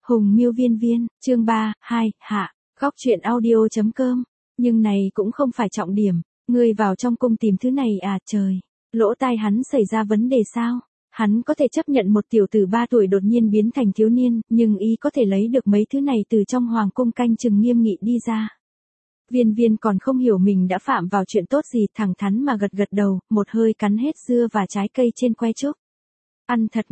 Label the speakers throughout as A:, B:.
A: Hùng Miêu Viên Viên, chương 3, 2, hạ, góc truyện audio.com. Nhưng này cũng không phải trọng điểm, ngươi vào trong cung tìm thứ này à trời, lỗ tai hắn xảy ra vấn đề sao? Hắn có thể chấp nhận một tiểu tử 3 tuổi đột nhiên biến thành thiếu niên, nhưng y có thể lấy được mấy thứ này từ trong hoàng cung canh chừng nghiêm nghị đi ra. Viên Viên còn không hiểu mình đã phạm vào chuyện tốt gì, thẳng thắn mà gật gật đầu, một hơi cắn hết dưa và trái cây trên que trúc. Ăn thật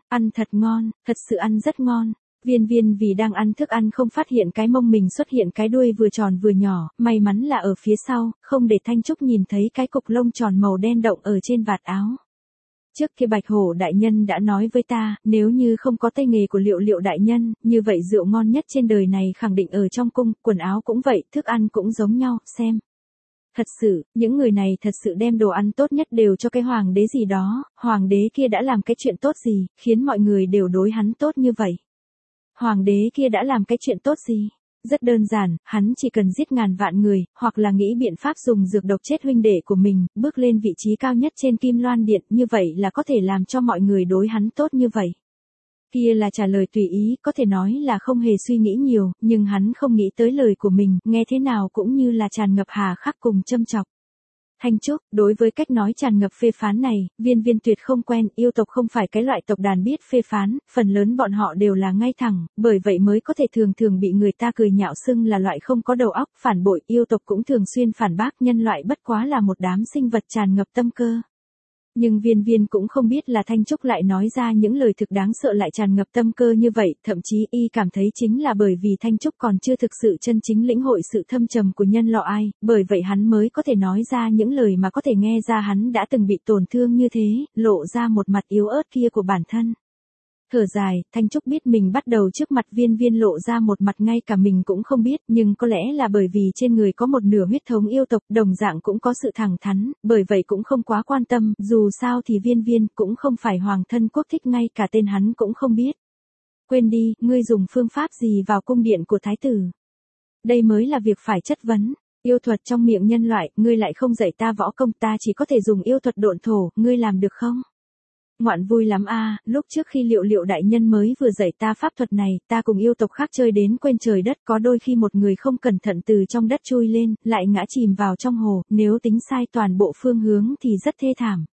A: ngon, thật sự ăn rất ngon. Viên Viên vì đang ăn thức ăn không phát hiện cái mông mình xuất hiện cái đuôi vừa tròn vừa nhỏ, may mắn là ở phía sau, không để Thanh Trúc nhìn thấy cái cục lông tròn màu đen động ở trên vạt áo. Trước kia Bạch Hổ đại nhân đã nói với ta, nếu như không có tay nghề của Liệu Liệu đại nhân, như vậy rượu ngon nhất trên đời này khẳng định ở trong cung, quần áo cũng vậy, thức ăn cũng giống nhau, xem. Thật sự, những người này thật sự đem đồ ăn tốt nhất đều cho cái hoàng đế gì đó, hoàng đế kia đã làm cái chuyện tốt gì, khiến mọi người đều đối hắn tốt như vậy. Hoàng đế kia đã làm cái chuyện tốt gì? Rất đơn giản, hắn chỉ cần giết ngàn vạn người, hoặc là nghĩ biện pháp dùng dược độc chết huynh đệ của mình, bước lên vị trí cao nhất trên Kim Loan Điện, như vậy là có thể làm cho mọi người đối hắn tốt như vậy. Kia là trả lời tùy ý, có thể nói là không hề suy nghĩ nhiều, nhưng hắn không nghĩ tới lời của mình, nghe thế nào cũng như là tràn ngập hà khắc cùng châm chọc. Thanh Trúc, đối với cách nói tràn ngập phê phán này, Viên Viên tuyệt không quen, yêu tộc không phải cái loại tộc đàn biết phê phán, phần lớn bọn họ đều là ngay thẳng, bởi vậy mới có thể thường thường bị người ta cười nhạo xưng là loại không có đầu óc, phản bội, yêu tộc cũng thường xuyên phản bác nhân loại bất quá là một đám sinh vật tràn ngập tâm cơ. Nhưng Viên Viên cũng không biết là Thanh Trúc lại nói ra những lời thực đáng sợ lại tràn ngập tâm cơ như vậy, thậm chí y cảm thấy chính là bởi vì Thanh Trúc còn chưa thực sự chân chính lĩnh hội sự thâm trầm của nhân loại, bởi vậy hắn mới có thể nói ra những lời mà có thể nghe ra hắn đã từng bị tổn thương như thế, lộ ra một mặt yếu ớt kia của bản thân. Thở dài, Thanh Trúc biết mình bắt đầu trước mặt Viên Viên lộ ra một mặt ngay cả mình cũng không biết, nhưng có lẽ là bởi vì trên người có một nửa huyết thống yêu tộc, đồng dạng cũng có sự thẳng thắn, bởi vậy cũng không quá quan tâm, dù sao thì Viên Viên cũng không phải hoàng thân quốc thích, ngay cả tên hắn cũng không biết. Quên đi, ngươi dùng phương pháp gì vào cung điện của thái tử? Đây mới là việc phải chất vấn. Yêu thuật trong miệng nhân loại, ngươi lại không dạy ta võ công, ta chỉ có thể dùng yêu thuật độn thổ, ngươi làm được không? Ngoạn vui lắm a, lúc trước khi Liệu Liệu đại nhân mới vừa dạy ta pháp thuật này, ta cùng yêu tộc khác chơi đến quên trời đất, có đôi khi một người không cẩn thận từ trong đất chui lên, lại ngã chìm vào trong hồ, nếu tính sai toàn bộ phương hướng thì rất thê thảm.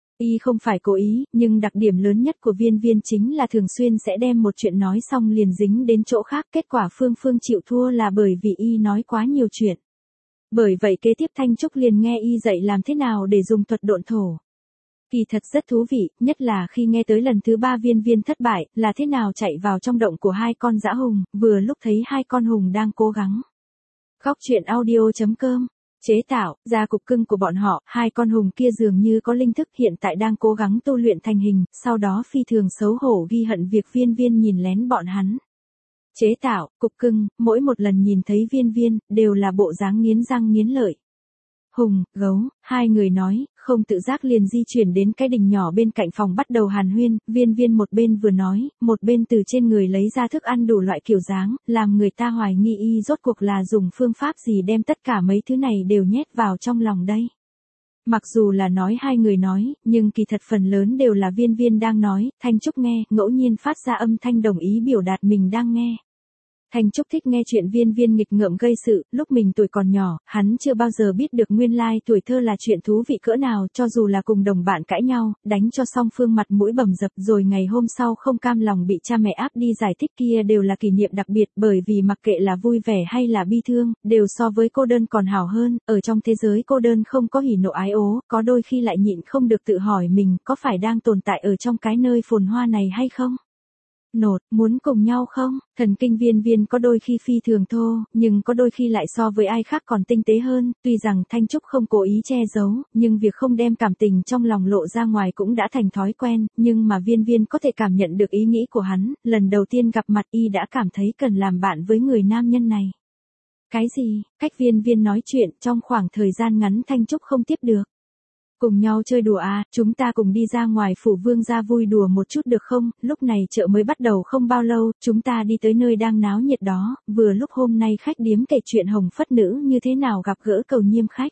A: Y không phải cố ý, nhưng đặc điểm lớn nhất của Viên Viên chính là thường xuyên sẽ đem một chuyện nói xong liền dính đến chỗ khác, kết quả Phương chịu thua là bởi vì y nói quá nhiều chuyện. Bởi vậy kế tiếp Thanh Trúc liền nghe y dạy làm thế nào để dùng thuật độn thổ. Kỳ thật rất thú vị, nhất là khi nghe tới lần thứ 3 Viên Viên thất bại, là thế nào chạy vào trong động của hai con dã hùng, vừa lúc thấy hai con hùng đang cố gắng. Góc truyện audio.com. Chế tạo, ra cục cưng của bọn họ, hai con hùng kia dường như có linh thức, hiện tại đang cố gắng tu luyện thành hình, sau đó phi thường xấu hổ ghi hận việc Viên Viên nhìn lén bọn hắn. Chế tạo, cục cưng, mỗi một lần nhìn thấy Viên Viên, đều là bộ dáng nghiến răng nghiến lợi. Hùng, gấu, hai người nói, không tự giác liền di chuyển đến cái đình nhỏ bên cạnh phòng bắt đầu hàn huyên, Viên Viên một bên vừa nói, một bên từ trên người lấy ra thức ăn đủ loại kiểu dáng, làm người ta hoài nghi y rốt cuộc là dùng phương pháp gì đem tất cả mấy thứ này đều nhét vào trong lòng đây. Mặc dù là nói hai người nói, nhưng kỳ thật phần lớn đều là Viên Viên đang nói, Thanh Trúc nghe, ngẫu nhiên phát ra âm thanh đồng ý biểu đạt mình đang nghe. Thanh Trúc thích nghe chuyện Viên Viên nghịch ngợm gây sự, lúc mình tuổi còn nhỏ, hắn chưa bao giờ biết được nguyên lai tuổi thơ là chuyện thú vị cỡ nào, cho dù là cùng đồng bạn cãi nhau, đánh cho song phương mặt mũi bầm dập, rồi ngày hôm sau không cam lòng bị cha mẹ áp đi giải thích, kia đều là kỷ niệm đặc biệt, bởi vì mặc kệ là vui vẻ hay là bi thương, đều so với cô đơn còn hảo hơn, ở trong thế giới cô đơn không có hỉ nộ ái ố, có đôi khi lại nhịn không được tự hỏi mình có phải đang tồn tại ở trong cái nơi phồn hoa này hay không? Nột, muốn cùng nhau không? Thần kinh Viên Viên có đôi khi phi thường thô, nhưng có đôi khi lại so với ai khác còn tinh tế hơn, tuy rằng Thanh Trúc không cố ý che giấu, nhưng việc không đem cảm tình trong lòng lộ ra ngoài cũng đã thành thói quen, nhưng mà Viên Viên có thể cảm nhận được ý nghĩ của hắn, lần đầu tiên gặp mặt y đã cảm thấy cần làm bạn với người nam nhân này. Cái gì? Cách Viên Viên nói chuyện trong khoảng thời gian ngắn Thanh Trúc không tiếp được. Cùng nhau chơi đùa à, chúng ta cùng đi ra ngoài phủ vương gia vui đùa một chút được không, lúc này chợ mới bắt đầu không bao lâu, chúng ta đi tới nơi đang náo nhiệt đó, vừa lúc hôm nay khách điếm kể chuyện Hồng Phất Nữ như thế nào gặp gỡ Cầu Nhiêm khách.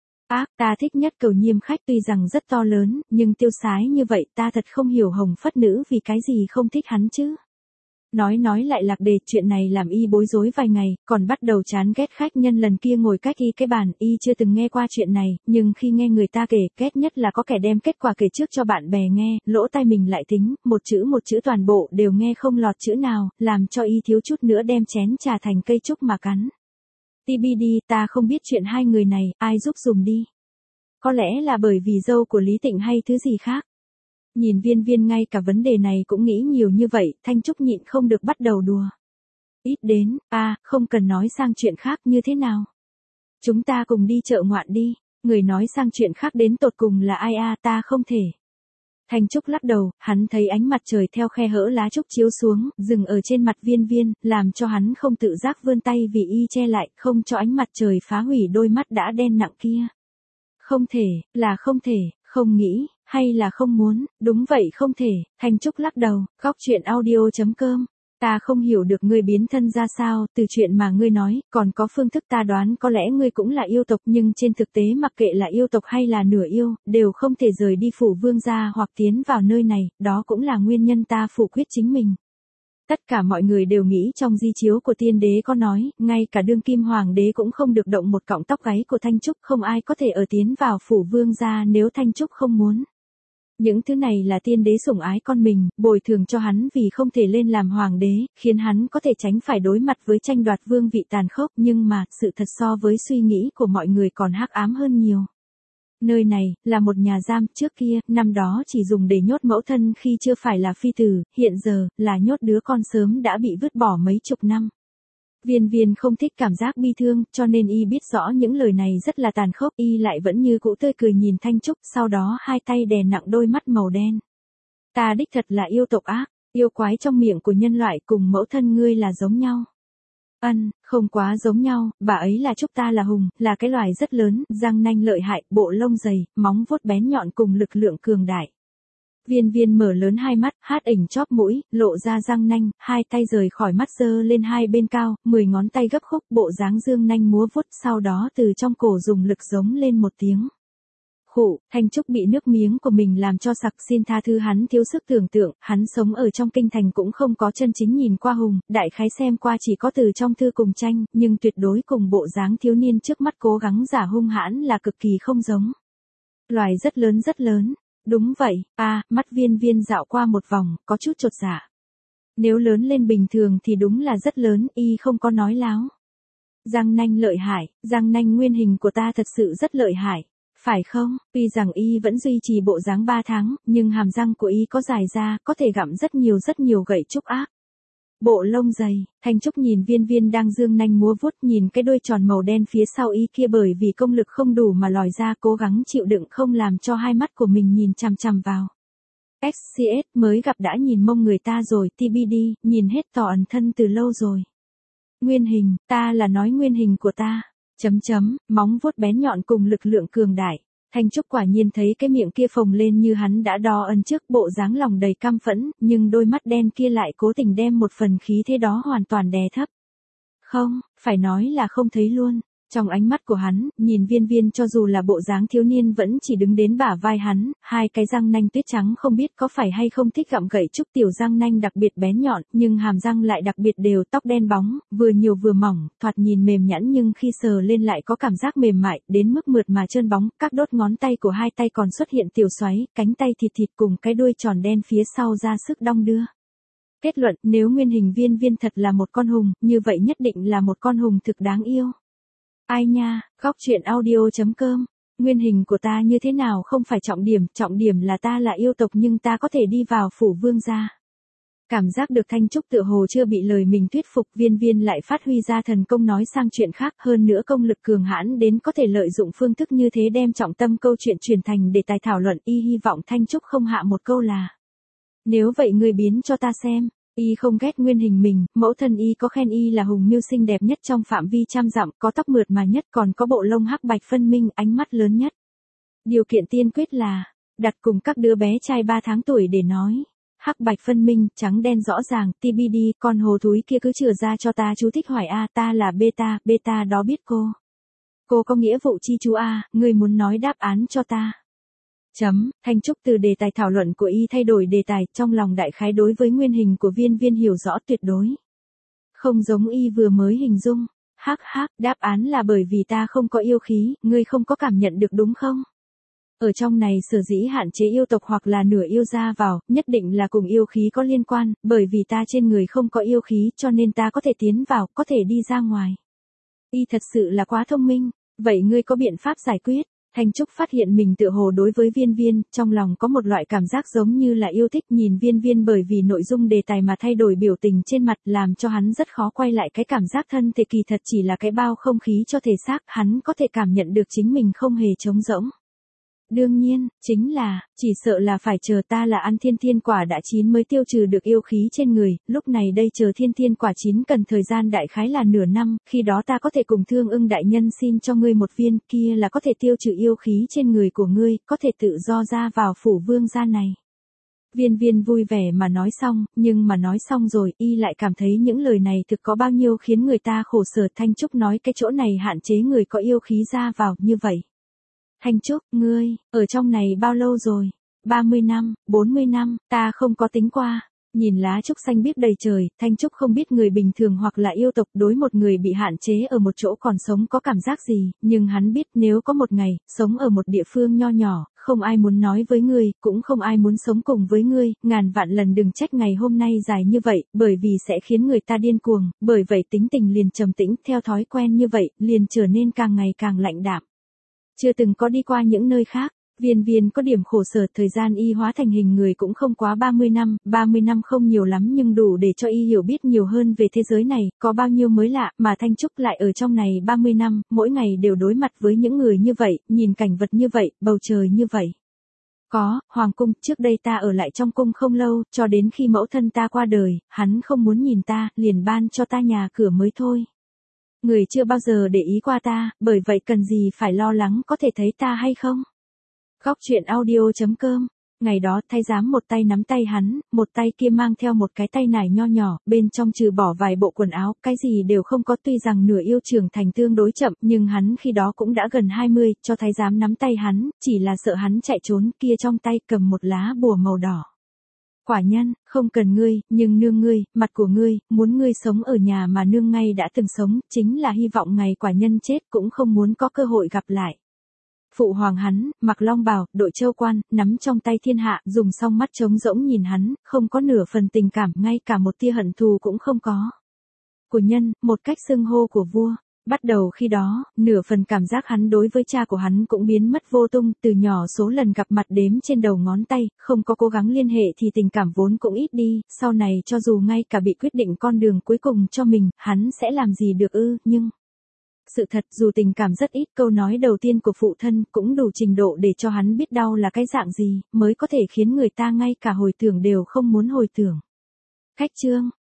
A: Ta thích nhất Cầu Nhiêm khách, tuy rằng rất to lớn, nhưng tiêu sái như vậy ta thật không hiểu Hồng Phất Nữ vì cái gì không thích hắn chứ. Nói lại lạc đề, chuyện này làm y bối rối vài ngày, còn bắt đầu chán ghét khách nhân lần kia ngồi cách y cái bàn, y chưa từng nghe qua chuyện này, nhưng khi nghe người ta kể, ghét nhất là có kẻ đem kết quả kể trước cho bạn bè nghe, lỗ tai mình lại tính, một chữ toàn bộ đều nghe không lọt chữ nào, làm cho y thiếu chút nữa đem chén trà thành cây trúc mà cắn. TBD, ta không biết chuyện hai người này, ai giúp dùm đi. Có lẽ là bởi vì dâu của Lý Tịnh hay thứ gì khác. Nhìn Viên Viên ngay cả vấn đề này cũng nghĩ nhiều như vậy, Thanh Trúc nhịn không được bắt đầu đùa. Ít đến, không cần nói sang chuyện khác như thế nào. Chúng ta cùng đi chợ ngoạn đi, người nói sang chuyện khác đến tột cùng là ai ta không thể. Thanh Trúc lắc đầu, hắn thấy ánh mặt trời theo khe hở lá trúc chiếu xuống, dừng ở trên mặt Viên Viên, làm cho hắn không tự giác vươn tay vì y che lại, không cho ánh mặt trời phá hủy đôi mắt đã đen nặng kia. Không thể, là không thể, không nghĩ, hay là không muốn, đúng vậy không thể, Thanh Trúc lắc đầu, góc chuyện audio.com. Ta không hiểu được ngươi biến thân ra sao, từ chuyện mà ngươi nói, còn có phương thức ta đoán có lẽ ngươi cũng là yêu tộc nhưng trên thực tế mặc kệ là yêu tộc hay là nửa yêu, đều không thể rời đi phủ vương gia hoặc tiến vào nơi này, đó cũng là nguyên nhân ta phủ quyết chính mình. Tất cả mọi người đều nghĩ trong di chiếu của tiên đế có nói, ngay cả đương kim hoàng đế cũng không được động một cọng tóc gáy của Thanh Trúc, không ai có thể ở tiến vào phủ vương gia nếu Thanh Trúc không muốn. Những thứ này là tiên đế sủng ái con mình, bồi thường cho hắn vì không thể lên làm hoàng đế, khiến hắn có thể tránh phải đối mặt với tranh đoạt vương vị tàn khốc, nhưng mà, sự thật so với suy nghĩ của mọi người còn hắc ám hơn nhiều. Nơi này, là một nhà giam, trước kia, năm đó chỉ dùng để nhốt mẫu thân khi chưa phải là phi tử, hiện giờ, là nhốt đứa con sớm đã bị vứt bỏ mấy chục năm. Viên Viên không thích cảm giác bi thương, cho nên y biết rõ những lời này rất là tàn khốc, y lại vẫn như cũ tươi cười nhìn Thanh Trúc, sau đó hai tay đè nặng đôi mắt màu đen. Ta đích thật là yêu tộc ác, yêu quái trong miệng của nhân loại cùng mẫu thân ngươi là giống nhau. Không quá giống nhau, bà ấy là Trúc ta là hùng, là cái loài rất lớn, răng nanh lợi hại, bộ lông dày, móng vuốt bén nhọn cùng lực lượng cường đại. Viên Viên mở lớn hai mắt, hát ỉnh chóp mũi, lộ ra răng nanh, hai tay rời khỏi mắt giơ lên hai bên cao, 10 ngón tay gấp khúc, bộ dáng dương nanh múa vuốt, sau đó từ trong cổ dùng lực giống lên một tiếng. Khụ, Thanh Trúc bị nước miếng của mình làm cho sặc, xin tha thứ hắn thiếu sức tưởng tượng, hắn sống ở trong kinh thành cũng không có chân chính nhìn qua hùng, đại khái xem qua chỉ có từ trong thư cùng tranh, nhưng tuyệt đối cùng bộ dáng thiếu niên trước mắt cố gắng giả hung hãn là cực kỳ không giống. Loài rất lớn. Đúng vậy, mắt Viên Viên dạo qua một vòng, có chút chột dạ. Nếu lớn lên bình thường thì đúng là rất lớn, y không có nói láo. Răng nanh lợi hại, răng nanh nguyên hình của ta thật sự rất lợi hại. Phải không, tuy rằng y vẫn duy trì bộ dáng 3 tháng, nhưng hàm răng của y có dài ra, có thể gặm rất nhiều gậy trúc ác. Bộ lông dày, Thanh Trúc nhìn Viên Viên đang dương nanh múa vuốt, nhìn cái đuôi tròn màu đen phía sau y kia bởi vì công lực không đủ mà lòi ra, cố gắng chịu đựng không làm cho hai mắt của mình nhìn chằm chằm vào. XCS mới gặp đã nhìn mông người ta rồi, TBD, nhìn hết tỏ ẩn thân từ lâu rồi. Nguyên hình, ta là nói nguyên hình của ta. Móng vuốt bén nhọn cùng lực lượng cường đại. Thanh Trúc quả nhiên thấy cái miệng kia phồng lên như hắn đã đo ân trước, bộ dáng lòng đầy căm phẫn, nhưng đôi mắt đen kia lại cố tình đem một phần khí thế đó hoàn toàn đè thấp. Không, phải nói là không thấy luôn. Trong ánh mắt của hắn, nhìn Viên Viên cho dù là bộ dáng thiếu niên vẫn chỉ đứng đến bả vai hắn, hai cái răng nanh tuyết trắng không biết có phải hay không thích gặm gậy trúc, tiểu răng nanh đặc biệt bén nhọn, nhưng hàm răng lại đặc biệt đều, tóc đen bóng, vừa nhiều vừa mỏng, thoạt nhìn mềm nhẵn nhưng khi sờ lên lại có cảm giác mềm mại, đến mức mượt mà trơn bóng, các đốt ngón tay của hai tay còn xuất hiện tiểu xoáy, cánh tay thịt cùng cái đuôi tròn đen phía sau ra sức đong đưa. Kết luận, nếu nguyên hình Viên Viên thật là một con hùng, như vậy nhất định là một con hùng thực đáng yêu. Ai nha, góc chuyện audio.com. Nguyên hình của ta như thế nào không phải trọng điểm là ta là yêu tộc nhưng ta có thể đi vào phủ vương gia. Cảm giác được Thanh Trúc tựa hồ chưa bị lời mình thuyết phục, Viên Viên lại phát huy ra thần công nói sang chuyện khác, hơn nữa công lực cường hãn đến có thể lợi dụng phương thức như thế đem trọng tâm câu chuyện truyền thành đề tài thảo luận, y hy vọng Thanh Trúc không hạ một câu là. Nếu vậy ngươi biến cho ta xem. Y không ghét nguyên hình mình, mẫu thân y có khen y là hùng miêu xinh đẹp nhất trong phạm vi trăm dặm, có tóc mượt mà nhất, còn có bộ lông hắc bạch phân minh, ánh mắt lớn nhất. Điều kiện tiên quyết là, đặt cùng các đứa bé trai 3 tháng tuổi để nói. Hắc bạch phân minh, trắng đen rõ ràng, TBD, con hồ thúi kia cứ chừa ra cho ta, chú thích hỏi ta là beta đó biết cô. Cô có nghĩa vụ chi chú ngươi muốn nói đáp án cho ta. Thanh Trúc từ đề tài thảo luận của y thay đổi đề tài, trong lòng đại khái đối với nguyên hình của Viên Viên hiểu rõ tuyệt đối. Không giống y vừa mới hình dung. Hắc hắc, đáp án là bởi vì ta không có yêu khí, ngươi không có cảm nhận được đúng không? Ở trong này sở dĩ hạn chế yêu tộc hoặc là nửa yêu ra vào, nhất định là cùng yêu khí có liên quan, bởi vì ta trên người không có yêu khí cho nên ta có thể tiến vào, có thể đi ra ngoài. Y thật sự là quá thông minh, vậy ngươi có biện pháp giải quyết? Thanh Trúc phát hiện mình tựa hồ đối với Viên Viên, trong lòng có một loại cảm giác giống như là yêu thích nhìn Viên Viên bởi vì nội dung đề tài mà thay đổi biểu tình trên mặt làm cho hắn rất khó quay lại cái cảm giác thân thể kỳ thật chỉ là cái bao không khí cho thể xác, hắn có thể cảm nhận được chính mình không hề trống rỗng. Đương nhiên, chính là, chỉ sợ là phải chờ ta là ăn thiên thiên quả đã chín mới tiêu trừ được yêu khí trên người, lúc này đây chờ thiên thiên quả chín cần thời gian đại khái là nửa năm, khi đó ta có thể cùng Thương Ưng đại nhân xin cho ngươi một viên, kia là có thể tiêu trừ yêu khí trên người của ngươi, có thể tự do ra vào phủ vương gia này. Viên Viên vui vẻ mà nói xong, nhưng mà nói xong rồi, y lại cảm thấy những lời này thực có bao nhiêu khiến người ta khổ sở. Thanh Trúc nói cái chỗ này hạn chế người có yêu khí ra vào, như vậy. Thanh Trúc, ngươi, ở trong này bao lâu rồi? 30 năm, 40 năm, ta không có tính qua. Nhìn lá trúc xanh biếc đầy trời, Thanh Trúc không biết người bình thường hoặc là yêu tộc đối một người bị hạn chế ở một chỗ còn sống có cảm giác gì, nhưng hắn biết nếu có một ngày, sống ở một địa phương nho nhỏ, không ai muốn nói với ngươi, cũng không ai muốn sống cùng với ngươi, ngàn vạn lần đừng trách ngày hôm nay dài như vậy, bởi vì sẽ khiến người ta điên cuồng, bởi vậy tính tình liền trầm tĩnh, theo thói quen như vậy, liền trở nên càng ngày càng lạnh đạm. Chưa từng có đi qua những nơi khác, Viên Viên có điểm khổ sở, thời gian y hóa thành hình người cũng không quá 30 năm không nhiều lắm nhưng đủ để cho y hiểu biết nhiều hơn về thế giới này, có bao nhiêu mới lạ, mà Thanh Trúc lại ở trong này 30 năm, mỗi ngày đều đối mặt với những người như vậy, nhìn cảnh vật như vậy, bầu trời như vậy. Có, Hoàng cung, trước đây ta ở lại trong cung không lâu, cho đến khi mẫu thân ta qua đời, hắn không muốn nhìn ta, liền ban cho ta nhà cửa mới thôi. Người chưa bao giờ để ý qua ta, bởi vậy cần gì phải lo lắng có thể thấy ta hay không? Góc truyện audio.com. Ngày đó thái giám một tay nắm tay hắn, một tay kia mang theo một cái tay nải nho nhỏ, bên trong trừ bỏ vài bộ quần áo, cái gì đều không có. Tuy rằng nửa yêu trưởng thành tương đối chậm, nhưng hắn khi đó cũng đã gần 20, cho thái giám nắm tay hắn, chỉ là sợ hắn chạy trốn, kia trong tay cầm một lá bùa màu đỏ. Quả nhân, không cần ngươi, nhưng nương ngươi, mặt của ngươi, muốn ngươi sống ở nhà mà nương ngay đã từng sống, chính là hy vọng ngày quả nhân chết cũng không muốn có cơ hội gặp lại. Phụ hoàng hắn, mặc long bào, đội châu quan, nắm trong tay thiên hạ, dùng song mắt trống rỗng nhìn hắn, không có nửa phần tình cảm, ngay cả một tia hận thù cũng không có. Của nhân, một cách xưng hô của vua. Bắt đầu khi đó, nửa phần cảm giác hắn đối với cha của hắn cũng biến mất vô tung, từ nhỏ số lần gặp mặt đếm trên đầu ngón tay, không có cố gắng liên hệ thì tình cảm vốn cũng ít đi, sau này cho dù ngay cả bị quyết định con đường cuối cùng cho mình, hắn sẽ làm gì được ư, nhưng... Sự thật dù tình cảm rất ít, câu nói đầu tiên của phụ thân cũng đủ trình độ để cho hắn biết đau là cái dạng gì, mới có thể khiến người ta ngay cả hồi tưởng đều không muốn hồi tưởng. Khách chương